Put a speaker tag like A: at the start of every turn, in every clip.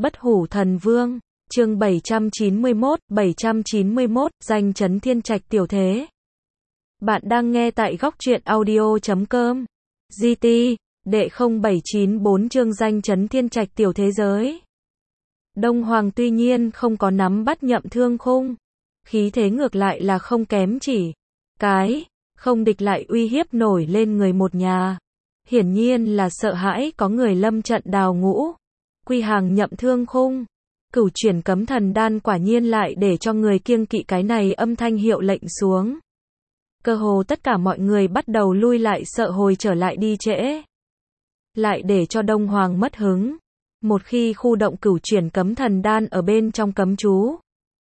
A: Bất hủ thần vương, chương 791, danh chấn thiên trạch tiểu thế. Bạn đang nghe tại góc truyện audio.com. GT, đệ 0794 chương danh chấn thiên trạch tiểu thế giới. Đông Hoàng tuy nhiên không có nắm bắt Nhậm Thương Khung. Khí thế ngược lại là không kém chỉ. Cái, không địch lại uy hiếp nổi lên người một nhà. Hiển nhiên là sợ hãi có người lâm trận đào ngũ. Quy hàng Nhậm Thương Khung. Cửu chuyển cấm thần đan quả nhiên lại để cho người kiêng kỵ cái này âm thanh hiệu lệnh xuống. Cơ hồ tất cả mọi người bắt đầu lui lại sợ hồi trở lại đi trễ. Lại để cho Đông Hoàng mất hứng. Một khi khu động cửu chuyển cấm thần đan ở bên trong cấm chú.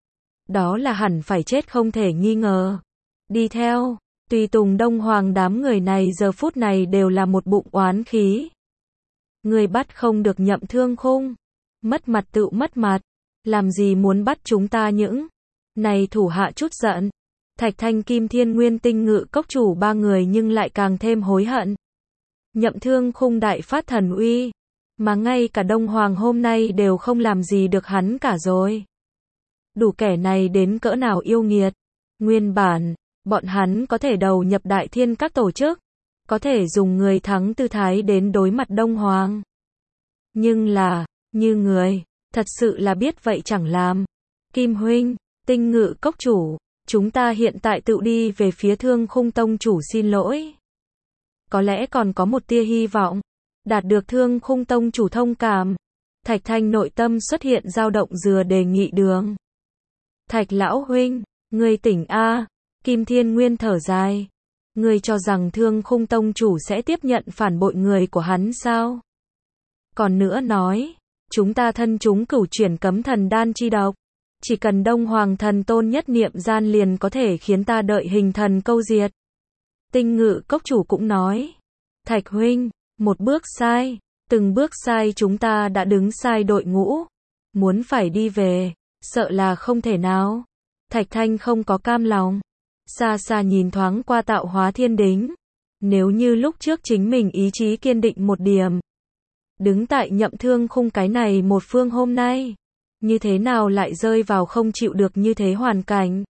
A: Đó là hẳn phải chết không thể nghi ngờ. Đi theo, tùy tùng Đông Hoàng đám người này giờ phút này đều là một bụng oán khí. Người bắt không được Nhậm Thương Khung. Mất mặt tự mất mặt. Làm gì muốn bắt chúng ta những này thủ hạ chút giận. Thạch Thanh Kim Thiên Nguyên Tinh Ngự Cốc chủ ba người nhưng lại càng thêm hối hận. Nhậm Thương Khung đại phát thần uy. Mà ngay cả Đông Hoàng hôm nay đều không làm gì được hắn cả rồi. Đủ kẻ này đến cỡ nào yêu nghiệt. Nguyên bản, bọn hắn có thể đầu nhập đại thiên các tổ chức. Có thể dùng người thắng tư thái đến đối mặt Đông Hoàng. Nhưng là, như người, thật sự là biết vậy chẳng làm. Kim huynh, Tinh Ngự Cốc chủ, chúng ta hiện tại tự đi về phía Thương Khung tông chủ xin lỗi. Có lẽ còn có một tia hy vọng, đạt được Thương Khung tông chủ thông cảm. Thạch Thanh nội tâm xuất hiện dao động dừa đề nghị đường. Thạch lão huynh, ngươi tỉnh a. Kim Thiên Nguyên thở dài. Ngươi cho rằng Thương Khung tông chủ sẽ tiếp nhận phản bội người của hắn sao? Còn nữa nói, chúng ta thân chúng cửu chuyển cấm thần đan chi độc. Chỉ cần Đông Hoàng thần tôn nhất niệm gian liền có thể khiến ta đợi hình thần câu diệt. Tinh Ngự Cốc chủ cũng nói. Thạch huynh, một bước sai, từng bước sai chúng ta đã đứng sai đội ngũ. Muốn phải đi về, sợ là không thể nào. Thạch Thanh không có cam lòng. Xa xa nhìn thoáng qua Tạo Hóa Thiên Đính. Nếu như lúc trước chính mình ý chí kiên định một điểm. Đứng tại Nhậm Thương Khung cái này một phương hôm nay. Như thế nào lại rơi vào không chịu được như thế hoàn cảnh.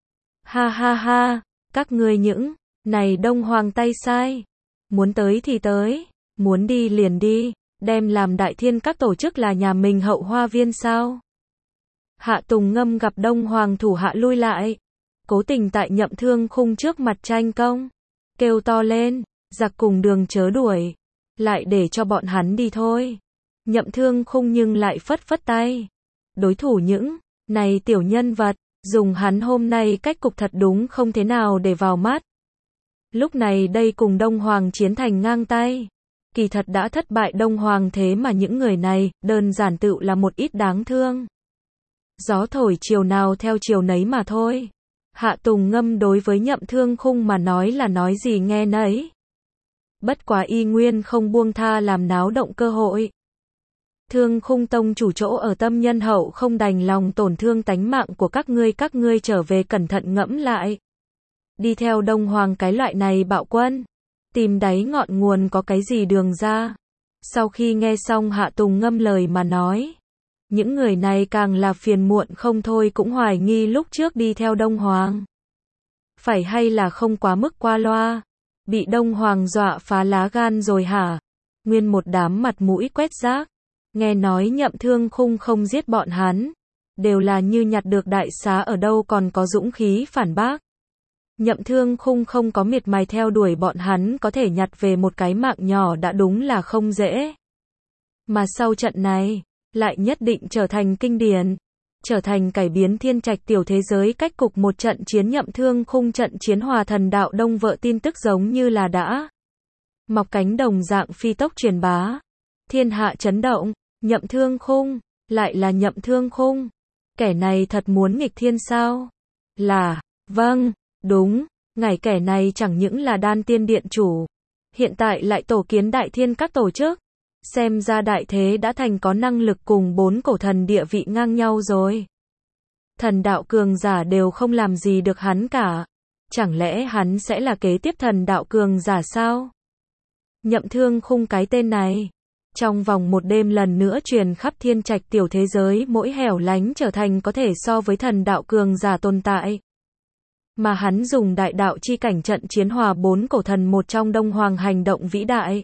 A: Ha ha ha, các ngươi những này Đông Hoàng tay sai. Muốn tới thì tới, muốn đi liền đi, đem làm đại thiên các tổ chức là nhà mình hậu hoa viên sao. Hạ Tùng Ngâm gặp Đông Hoàng thủ hạ lui lại. Cố tình tại Nhậm Thương Khung trước mặt tranh công. Kêu to lên, giặc cùng đường chớ đuổi. Lại để cho bọn hắn đi thôi. Nhậm Thương Khung nhưng lại phất phất tay. Đối thủ những này tiểu nhân vật, dùng hắn hôm nay cách cục thật đúng không thế nào để vào mắt. Lúc này đây cùng Đông Hoàng chiến thành ngang tay. Kỳ thật đã thất bại Đông Hoàng thế mà những người này, đơn giản tự là một ít đáng thương. Gió thổi chiều nào theo chiều nấy mà thôi. Hạ Tùng Ngâm đối với Nhậm Thương Khung mà nói là nói gì nghe nấy. Bất quá y nguyên không buông tha làm náo động cơ hội. Thương Khung tông chủ chỗ ở tâm nhân hậu không đành lòng tổn thương tánh mạng của các ngươi trở về cẩn thận ngẫm lại. Đi theo Đông Hoàng cái loại này bạo quân, tìm đáy ngọn nguồn có cái gì đường ra. Sau khi nghe xong Hạ Tùng Ngâm lời mà nói, những người này càng là phiền muộn không thôi cũng hoài nghi lúc trước đi theo Đông Hoàng. Phải hay là không quá mức qua loa, bị Đông Hoàng dọa phá lá gan rồi hả? Nguyên một đám mặt mũi quét rác. Nghe nói Nhậm Thương Khung không giết bọn hắn, đều là như nhặt được đại xá ở đâu còn có dũng khí phản bác. Nhậm Thương Khung không có miệt mài theo đuổi bọn hắn có thể nhặt về một cái mạng nhỏ đã đúng là không dễ. Mà sau trận này, lại nhất định trở thành kinh điển, trở thành cải biến thiên trạch tiểu thế giới cách cục một trận chiến Nhậm Thương Khung trận chiến Hòa Thần Đạo Đông vợ tin tức giống như là đã mọc cánh đồng dạng phi tốc truyền bá. Thiên hạ chấn động. Nhậm Thương Khung, lại là Nhậm Thương Khung. Kẻ này thật muốn nghịch thiên sao? Là, vâng, đúng, ngài kẻ này chẳng những là đan tiên điện chủ. Hiện tại lại tổ kiến đại thiên các tổ chức. Xem ra đại thế đã thành có năng lực cùng 4 cổ thần địa vị ngang nhau rồi. Thần đạo cường giả đều không làm gì được hắn cả. Chẳng lẽ hắn sẽ là kế tiếp thần đạo cường giả sao? Nhậm Thương Khung cái tên này. Trong vòng một đêm lần nữa truyền khắp thiên trạch tiểu thế giới mỗi hẻo lánh trở thành có thể so với thần đạo cường giả tồn tại. Mà hắn dùng đại đạo chi cảnh trận chiến hòa 4 cổ thần một trong Đông Hoàng hành động vĩ đại.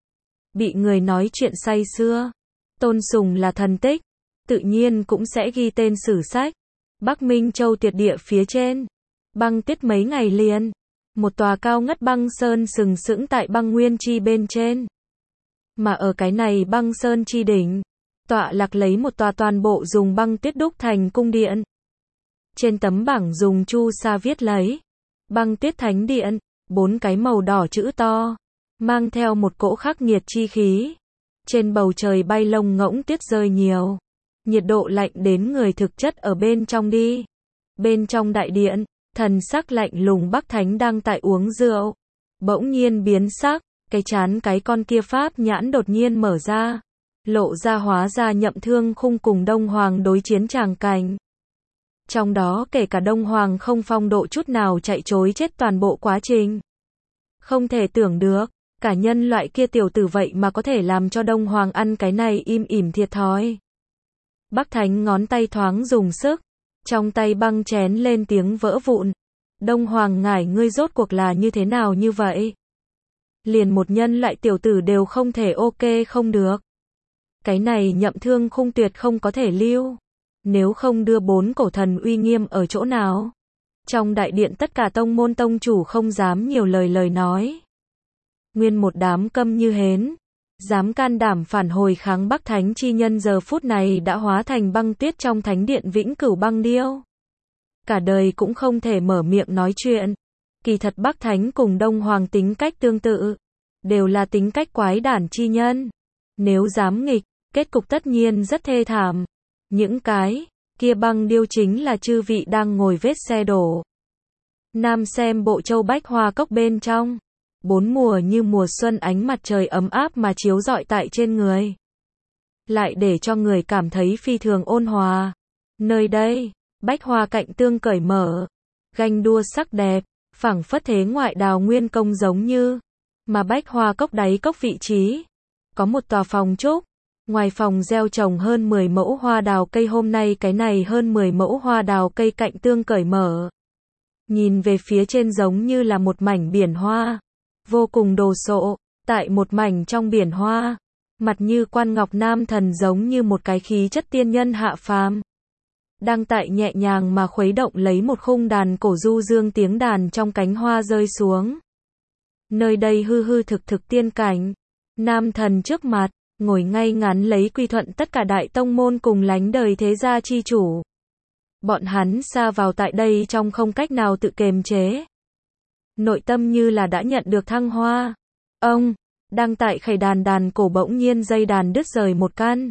A: Bị người nói chuyện say sưa, tôn sùng là thần tích, tự nhiên cũng sẽ ghi tên sử sách. Bắc Minh Châu tuyệt địa phía trên, băng tuyết mấy ngày liền, một tòa cao ngất băng sơn sừng sững tại băng nguyên chi bên trên. Mà ở cái này băng sơn chi đỉnh, tọa lạc lấy một tòa toàn bộ dùng băng tuyết đúc thành cung điện. Trên tấm bảng dùng chu sa viết lấy băng tuyết thánh điện, 4 cái màu đỏ chữ to, mang theo một cỗ khắc nghiệt chi khí. Trên bầu trời bay lông ngỗng tuyết rơi nhiều, nhiệt độ lạnh đến người thực chất ở bên trong đi. Bên trong đại điện, thần sắc lạnh lùng Bắc Thánh đang tại uống rượu, bỗng nhiên biến sắc, cái chán cái con kia pháp nhãn đột nhiên mở ra, lộ ra hóa ra Nhậm Thương Khung cùng Đông Hoàng đối chiến tràng cảnh. Trong đó kể cả Đông Hoàng không phong độ chút nào chạy trối chết toàn bộ quá trình. Không thể tưởng được, cả nhân loại kia tiểu tử vậy mà có thể làm cho Đông Hoàng ăn cái này im ỉm thiệt thòi. Bắc Thánh ngón tay thoáng dùng sức, trong tay băng chén lên tiếng vỡ vụn. Đông Hoàng ngài ngươi rốt cuộc là như thế nào như vậy? Liền một nhân loại tiểu tử đều không thể ok không được. Cái này Nhậm Thương Khung tuyệt không có thể lưu. Nếu không đưa 4 cổ thần uy nghiêm ở chỗ nào? Trong đại điện tất cả tông môn tông chủ không dám nhiều lời nói. Nguyên một đám câm như hến. Dám can đảm phản hồi kháng Bắc Thánh chi nhân giờ phút này đã hóa thành băng tuyết trong thánh điện vĩnh cửu băng điêu. Cả đời cũng không thể mở miệng nói chuyện. Kỳ thật Bắc Thánh cùng Đông Hoàng tính cách tương tự. Đều là tính cách quái đản chi nhân. Nếu dám nghịch, kết cục tất nhiên rất thê thảm. Những cái kia băng điêu chính là chư vị đang ngồi vết xe đổ. Nam xem bộ châu bách hoa cốc bên trong. 4 mùa như mùa xuân ánh mặt trời ấm áp mà chiếu rọi tại trên người. Lại để cho người cảm thấy phi thường ôn hòa. Nơi đây, bách hoa cạnh tương cởi mở. Ganh đua sắc đẹp, phảng phất thế ngoại đào nguyên công giống như. Mà bách hoa cốc đáy cốc vị trí. Có một tòa phòng trúc. Ngoài phòng gieo trồng hơn 10 mẫu hoa đào cây hôm nay cái này hơn 10 mẫu hoa đào cây cạnh tương cởi mở. Nhìn về phía trên giống như là một mảnh biển hoa. Vô cùng đồ sộ, tại một mảnh trong biển hoa. Mặt như quan ngọc nam thần giống như một cái khí chất tiên nhân hạ phàm. Đang tại nhẹ nhàng mà khuấy động lấy một khung đàn cổ du dương tiếng đàn trong cánh hoa rơi xuống. Nơi đây hư hư thực tiên cảnh. Nam thần trước mặt. Ngồi ngay ngắn lấy quy thuận tất cả đại tông môn cùng lánh đời thế gia chi chủ. Bọn hắn sa vào tại đây trong không cách nào tự kiềm chế. Nội tâm như là đã nhận được thăng hoa. Ông, đang tại khẩy đàn cổ bỗng nhiên dây đàn đứt rời một căn.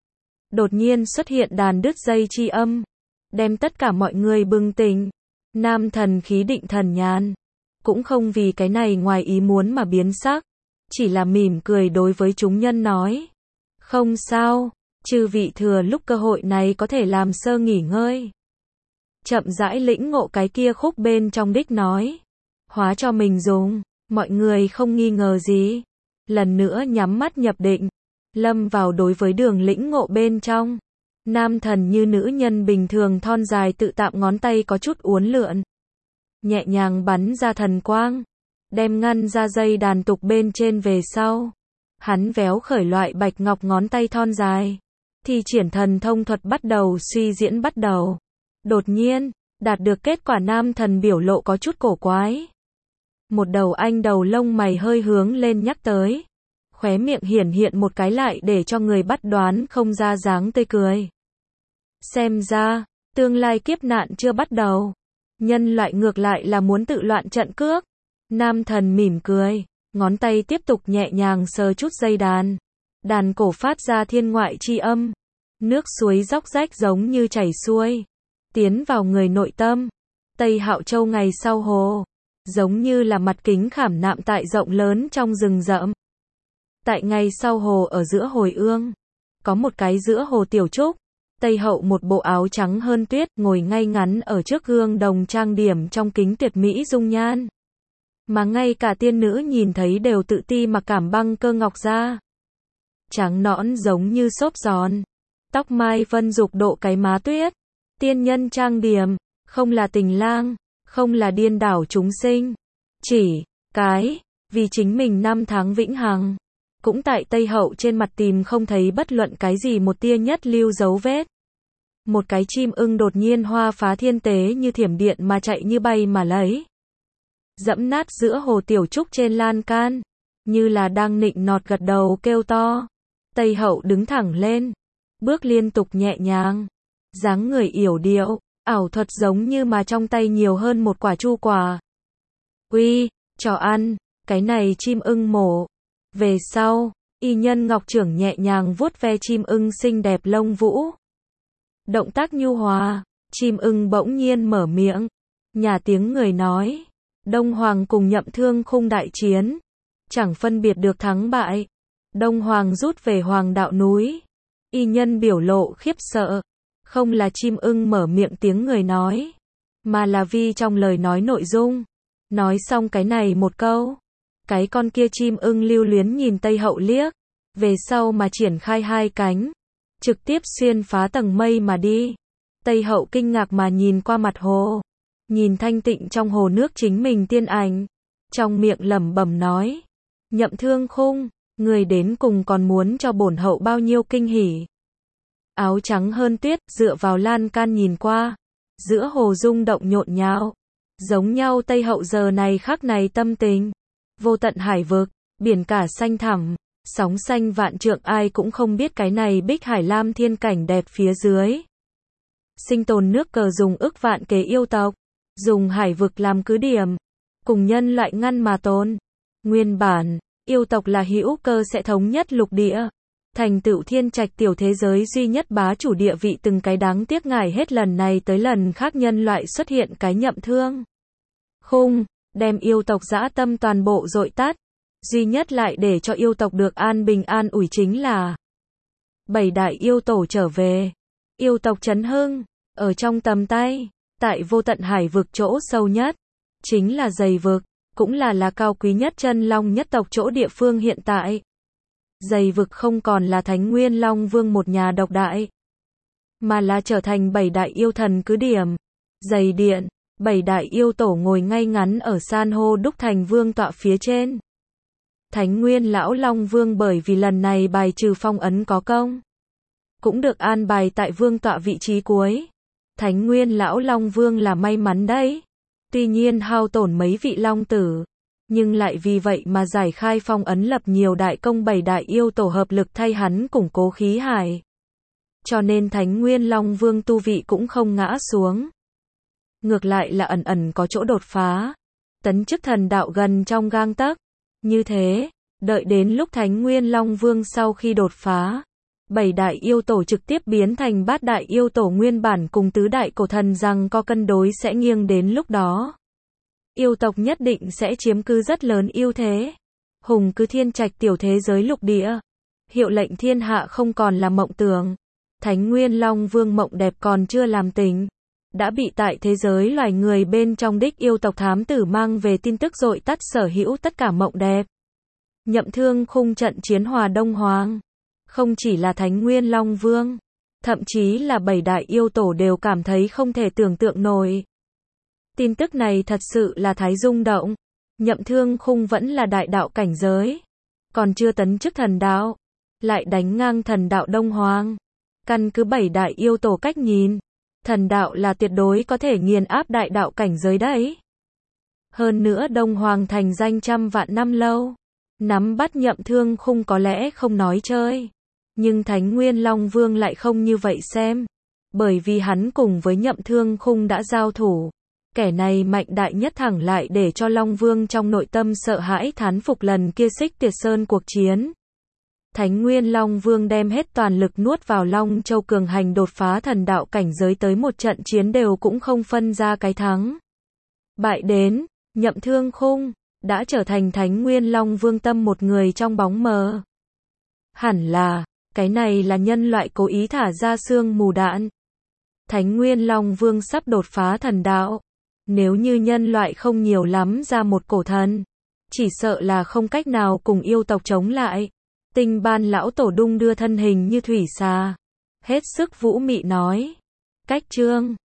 A: Đột nhiên xuất hiện đàn đứt dây chi âm. Đem tất cả mọi người bừng tỉnh. Nam thần khí định thần nhàn. Cũng không vì cái này ngoài ý muốn mà biến sắc. Chỉ là mỉm cười đối với chúng nhân nói. Không sao, chư vị thừa lúc cơ hội này có thể làm sơ nghỉ ngơi. Chậm rãi lĩnh ngộ cái kia khúc bên trong đích nói. Hóa cho mình dùng, mọi người không nghi ngờ gì. Lần nữa nhắm mắt nhập định. Lâm vào đối với đường lĩnh ngộ bên trong. Nam thần như nữ nhân bình thường thon dài tự tạm ngón tay có chút uốn lượn. Nhẹ nhàng bắn ra thần quang. Đem ngăn ra dây đàn tục bên trên về sau. Hắn véo khởi loại bạch ngọc ngón tay thon dài. Thì triển thần thông thuật bắt đầu suy diễn bắt đầu. Đột nhiên, đạt được kết quả nam thần biểu lộ có chút cổ quái. Một đầu anh đầu lông mày hơi hướng lên nhắc tới. Khóe miệng hiển hiện một cái lại để cho người bắt đoán không ra dáng tươi cười. Xem ra, tương lai kiếp nạn chưa bắt đầu. Nhân loại ngược lại là muốn tự loạn trận cước. Nam thần mỉm cười, ngón tay tiếp tục nhẹ nhàng sờ chút dây đàn. Đàn cổ phát ra thiên ngoại chi âm. Nước suối róc rách giống như chảy xuôi. Tiến vào người nội tâm. Tây Hạo Châu ngày sau hồ. Giống như là mặt kính khảm nạm tại rộng lớn trong rừng rậm. Tại ngày sau hồ ở giữa hồi ương. Có một cái giữa hồ tiểu trúc. Tây Hậu một bộ áo trắng hơn tuyết ngồi ngay ngắn ở trước gương đồng trang điểm trong kính tuyệt mỹ dung nhan. Mà ngay cả tiên nữ nhìn thấy đều tự ti mà cảm băng cơ ngọc ra. trắng nõn giống như xốp giòn. Tóc mai vân dục độ cái má tuyết. Tiên nhân trang điểm, không là tình lang, không là điên đảo chúng sinh. Chỉ, vì chính mình năm tháng vĩnh hằng. Cũng tại Tây Hậu trên mặt tìm không thấy bất luận cái gì một tia nhất lưu dấu vết. Một cái chim ưng đột nhiên hoa phá thiên tế như thiểm điện mà chạy như bay mà lấy. Dẫm nát giữa hồ tiểu trúc trên lan can. Như là đang nịnh nọt gật đầu kêu to. Tây Hậu đứng thẳng lên. Bước liên tục nhẹ nhàng. Dáng người yểu điệu, ảo thuật giống như mà trong tay nhiều hơn một quả chu quả. Uy, cho ăn, cái này chim ưng mổ. Về sau, y nhân ngọc trưởng nhẹ nhàng vuốt ve chim ưng xinh đẹp lông vũ. Động tác nhu hòa, chim ưng bỗng nhiên mở miệng. Nhà tiếng người nói, Đông Hoàng cùng Nhậm Thương Khung đại chiến. Chẳng phân biệt được thắng bại. Đông Hoàng rút về Hoàng đạo núi. Y nhân biểu lộ khiếp sợ. Không là chim ưng mở miệng tiếng người nói. Mà là vì trong lời nói nội dung. Nói xong cái này một câu. Cái con kia chim ưng lưu luyến nhìn Tây Hậu liếc. Về sau mà triển khai hai cánh. Trực tiếp xuyên phá tầng mây mà đi. Tây Hậu kinh ngạc mà nhìn qua mặt hồ. Nhìn thanh tịnh trong hồ nước chính mình tiên ảnh. Trong miệng lẩm bẩm nói. Nhậm Thương Khung, người đến cùng còn muốn cho bổn hậu bao nhiêu kinh hỉ. Áo trắng hơn tuyết, dựa vào lan can nhìn qua. Giữa hồ rung động nhộn nhạo. Giống nhau Tây Hậu giờ này khắc này tâm tình. Vô tận hải vực, biển cả xanh thẳm, sóng xanh vạn trượng ai cũng không biết cái này bích hải lam thiên cảnh đẹp phía dưới. Sinh tồn nước cờ dùng ức vạn kế yêu tộc. Dùng hải vực làm cứ điểm. Cùng nhân loại ngăn mà tồn. Nguyên bản, yêu tộc là hữu cơ sẽ thống nhất lục địa. Thành tựu thiên trạch tiểu thế giới duy nhất bá chủ địa vị từng cái đáng tiếc ngài hết lần này tới lần khác nhân loại xuất hiện cái Nhậm Thương Khung, đem yêu tộc dã tâm toàn bộ dội tát. Duy nhất lại để cho yêu tộc được an bình an ủi chính là 7 đại yêu tổ trở về. Yêu tộc chấn hưng, ở trong tầm tay, tại vô tận hải vực chỗ sâu nhất, chính là dày vực, cũng là cao quý nhất chân long nhất tộc chỗ địa phương hiện tại. Dày vực không còn là Thánh Nguyên Long Vương một nhà độc đại, mà là trở thành 7 đại yêu thần cứ điểm. Dày điện, 7 đại yêu tổ ngồi ngay ngắn ở san hô đúc thành vương tọa phía trên. Thánh Nguyên Lão Long Vương bởi vì lần này bài trừ phong ấn có công, cũng được an bài tại vương tọa vị trí cuối. Thánh Nguyên Lão Long Vương là may mắn đấy. Tuy nhiên hao tổn mấy vị long tử, nhưng lại vì vậy mà giải khai phong ấn lập nhiều đại công 7 đại yêu tổ hợp lực thay hắn củng cố khí hải. Cho nên Thánh Nguyên Long Vương tu vị cũng không ngã xuống. Ngược lại là ẩn ẩn có chỗ đột phá. Tấn chức thần đạo gần trong gang tấc. Như thế, đợi đến lúc Thánh Nguyên Long Vương sau khi đột phá, 7 đại yêu tổ trực tiếp biến thành 8 đại yêu tổ nguyên bản cùng tứ đại cổ thần rằng có cân đối sẽ nghiêng đến lúc đó. Yêu tộc nhất định sẽ chiếm cứ rất lớn ưu thế. Hùng cứ thiên trạch tiểu thế giới lục địa. Hiệu lệnh thiên hạ không còn là mộng tưởng. Thánh Nguyên Long Vương mộng đẹp còn chưa làm tỉnh. Đã bị tại thế giới loài người bên trong đích yêu tộc thám tử mang về tin tức dội tắt sở hữu tất cả mộng đẹp. Nhậm Thương Khung trận chiến hòa Đông Hoàng. Không chỉ là Thánh Nguyên Long Vương, thậm chí là 7 đại yêu tổ đều cảm thấy không thể tưởng tượng nổi. Tin tức này thật sự là thái rung động. Nhậm Thương Khung vẫn là đại đạo cảnh giới, còn chưa tấn chức thần đạo, lại đánh ngang thần đạo Đông Hoàng. Căn cứ 7 đại yêu tổ cách nhìn, thần đạo là tuyệt đối có thể nghiền áp đại đạo cảnh giới đấy. Hơn nữa Đông Hoàng thành danh trăm vạn năm lâu, nắm bắt Nhậm Thương Khung có lẽ không nói chơi. Nhưng Thánh Nguyên Long Vương lại không như vậy xem. Bởi vì hắn cùng với Nhậm Thương Khung đã giao thủ. Kẻ này mạnh đại nhất thẳng lại để cho Long Vương trong nội tâm sợ hãi thán phục lần kia Xích Tiệt Sơn cuộc chiến. Thánh Nguyên Long Vương đem hết toàn lực nuốt vào Long Châu cường hành đột phá thần đạo cảnh giới tới một trận chiến đều cũng không phân ra cái thắng. Bại đến, Nhậm Thương Khung đã trở thành Thánh Nguyên Long Vương tâm một người trong bóng mờ. Hẳn là, cái này là nhân loại cố ý thả ra sương mù đạn. Thánh Nguyên Long Vương sắp đột phá thần đạo. Nếu như nhân loại không nhiều lắm ra một cổ thần, chỉ sợ là không cách nào cùng yêu tộc chống lại. Tinh ban lão tổ đung đưa thân hình như thủy xà. Hết sức vũ mị nói. Cách chương